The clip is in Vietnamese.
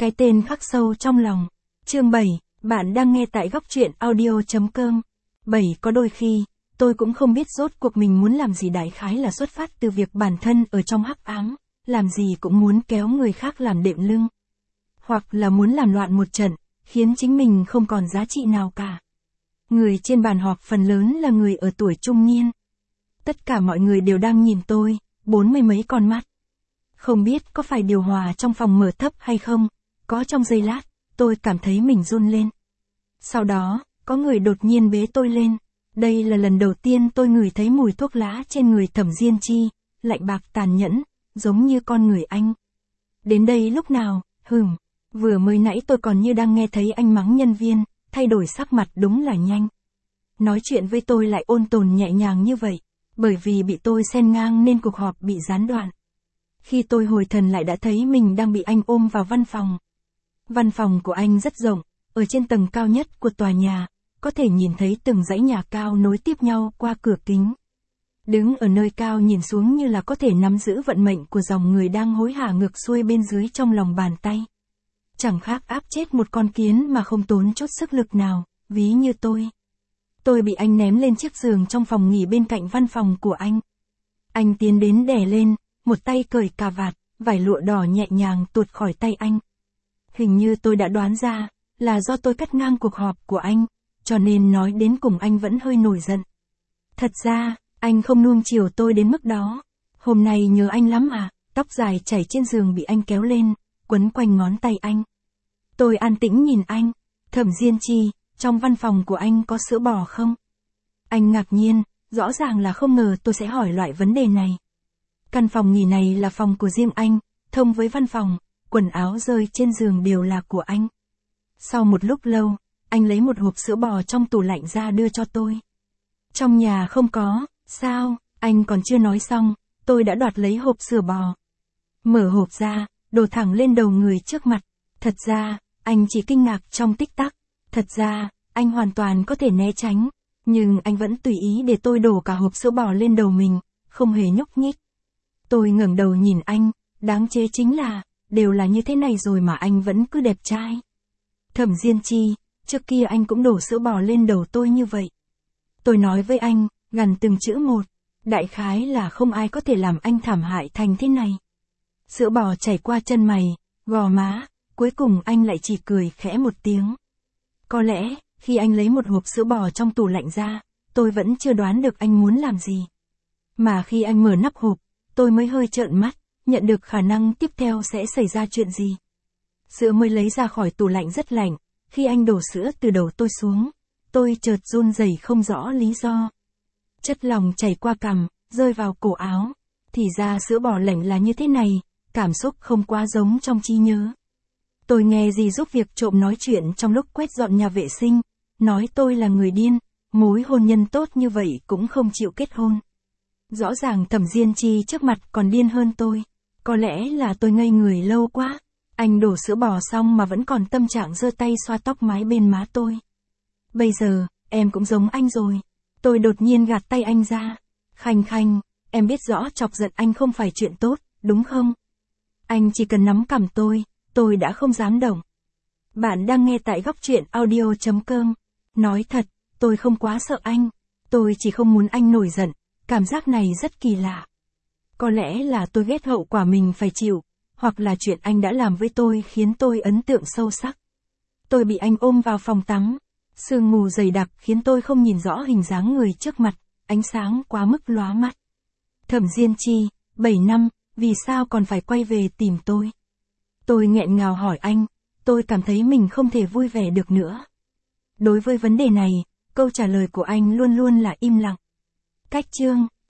cái tên khắc sâu trong lòng. Chương 7, bạn đang nghe tại góc truyện audio.com. 7. Có đôi khi, tôi cũng không biết rốt cuộc mình muốn làm gì, đại khái là xuất phát từ việc bản thân ở trong hắc ám, làm gì cũng muốn kéo người khác làm đệm lưng. Hoặc là muốn làm loạn một trận, khiến chính mình không còn giá trị nào cả. Người trên bàn họp phần lớn là người ở tuổi trung niên. Tất cả mọi người đều đang nhìn tôi, 40 mấy con mắt. Không biết có phải điều hòa trong phòng mở thấp hay không, có trong giây lát, tôi cảm thấy mình run lên. Sau đó, có người đột nhiên bế tôi lên. Đây là lần đầu tiên tôi ngửi thấy mùi thuốc lá trên người Thẩm Diên Chi, lạnh bạc tàn nhẫn, giống như con người anh. Đến đây lúc nào, vừa mới nãy tôi còn như đang nghe thấy anh mắng nhân viên, thay đổi sắc mặt đúng là nhanh. Nói chuyện với tôi lại ôn tồn nhẹ nhàng như vậy, bởi vì bị tôi xen ngang nên cuộc họp bị gián đoạn. Khi tôi hồi thần lại đã thấy mình đang bị anh ôm vào văn phòng. Văn phòng của anh rất rộng, ở trên tầng cao nhất của tòa nhà, có thể nhìn thấy từng dãy nhà cao nối tiếp nhau qua cửa kính. Đứng ở nơi cao nhìn xuống như là có thể nắm giữ vận mệnh của dòng người đang hối hả ngược xuôi bên dưới trong lòng bàn tay. Chẳng khác áp chết một con kiến mà không tốn chút sức lực nào, ví như tôi. Tôi bị anh ném lên chiếc giường trong phòng nghỉ bên cạnh văn phòng của anh. Anh tiến đến đè lên, một tay cởi cà vạt, vải lụa đỏ nhẹ nhàng tuột khỏi tay anh. Hình như tôi đã đoán ra, là do tôi cắt ngang cuộc họp của anh, cho nên nói đến cùng anh vẫn hơi nổi giận. Thật ra, anh không nuông chiều tôi đến mức đó. Hôm nay nhớ anh lắm à, tóc dài chảy trên giường bị anh kéo lên, quấn quanh ngón tay anh. Tôi an tĩnh nhìn anh. Thẩm Diên Chi, trong văn phòng của anh có sữa bò không? Anh ngạc nhiên, rõ ràng là không ngờ tôi sẽ hỏi loại vấn đề này. Căn phòng nghỉ này là phòng của riêng anh, thông với văn phòng, quần áo rơi trên giường đều là của anh. Sau một lúc lâu, anh lấy một hộp sữa bò trong tủ lạnh ra đưa cho tôi. Trong nhà không có, sao? Anh còn chưa nói xong, tôi đã đoạt lấy hộp sữa bò. Mở hộp ra, đổ thẳng lên đầu người trước mặt. Thật ra, anh chỉ kinh ngạc trong tích tắc. Thật ra, anh hoàn toàn có thể né tránh, nhưng anh vẫn tùy ý để tôi đổ cả hộp sữa bò lên đầu mình, không hề nhúc nhích. Tôi ngẩng đầu nhìn anh, đáng chế chính là, đều là như thế này rồi mà anh vẫn cứ đẹp trai. Thẩm Diên Chi, trước kia anh cũng đổ sữa bò lên đầu tôi như vậy. Tôi nói với anh, gần từng chữ một, đại khái là không ai có thể làm anh thảm hại thành thế này. Sữa bò chảy qua chân mày, gò má, cuối cùng anh lại chỉ cười khẽ một tiếng. Có lẽ, khi anh lấy một hộp sữa bò trong tủ lạnh ra, tôi vẫn chưa đoán được anh muốn làm gì. Mà khi anh mở nắp hộp, tôi mới hơi trợn mắt, nhận được khả năng tiếp theo sẽ xảy ra chuyện gì. Sữa mới lấy ra khỏi tủ lạnh rất lạnh, khi anh đổ sữa từ đầu tôi xuống, tôi chợt run rẩy không rõ lý do. Chất lỏng chảy qua cằm, rơi vào cổ áo, thì ra sữa bò lạnh là như thế này, cảm xúc không quá giống trong trí nhớ. Tôi nghe dì giúp việc trộm nói chuyện trong lúc quét dọn nhà vệ sinh, nói tôi là người điên, mối hôn nhân tốt như vậy cũng không chịu kết hôn. Rõ ràng Thẩm Diên Chi trước mặt còn điên hơn tôi, có lẽ là tôi ngây người lâu quá. Anh đổ sữa bò xong mà vẫn còn tâm trạng giơ tay xoa tóc mái bên má tôi. Bây giờ, em cũng giống anh rồi. Tôi đột nhiên gạt tay anh ra. Khanh khanh, em biết rõ chọc giận anh không phải chuyện tốt, đúng không? Anh chỉ cần nắm cằm tôi đã không dám động. Bạn đang nghe tại góc truyện audio.com. Nói thật, tôi không quá sợ anh. Tôi chỉ không muốn anh nổi giận, cảm giác này rất kỳ lạ. Có lẽ là tôi ghét hậu quả mình phải chịu, hoặc là chuyện anh đã làm với tôi khiến tôi ấn tượng sâu sắc. Tôi bị anh ôm vào phòng tắm. Sương mù dày đặc khiến tôi không nhìn rõ hình dáng người trước mặt, ánh sáng quá mức lóa mắt. Thẩm Diên Chi, 7 năm, vì sao còn phải quay về tìm tôi? Tôi nghẹn ngào hỏi anh, tôi cảm thấy mình không thể vui vẻ được nữa. Đối với vấn đề này, câu trả lời của anh luôn luôn là im lặng. Cách chương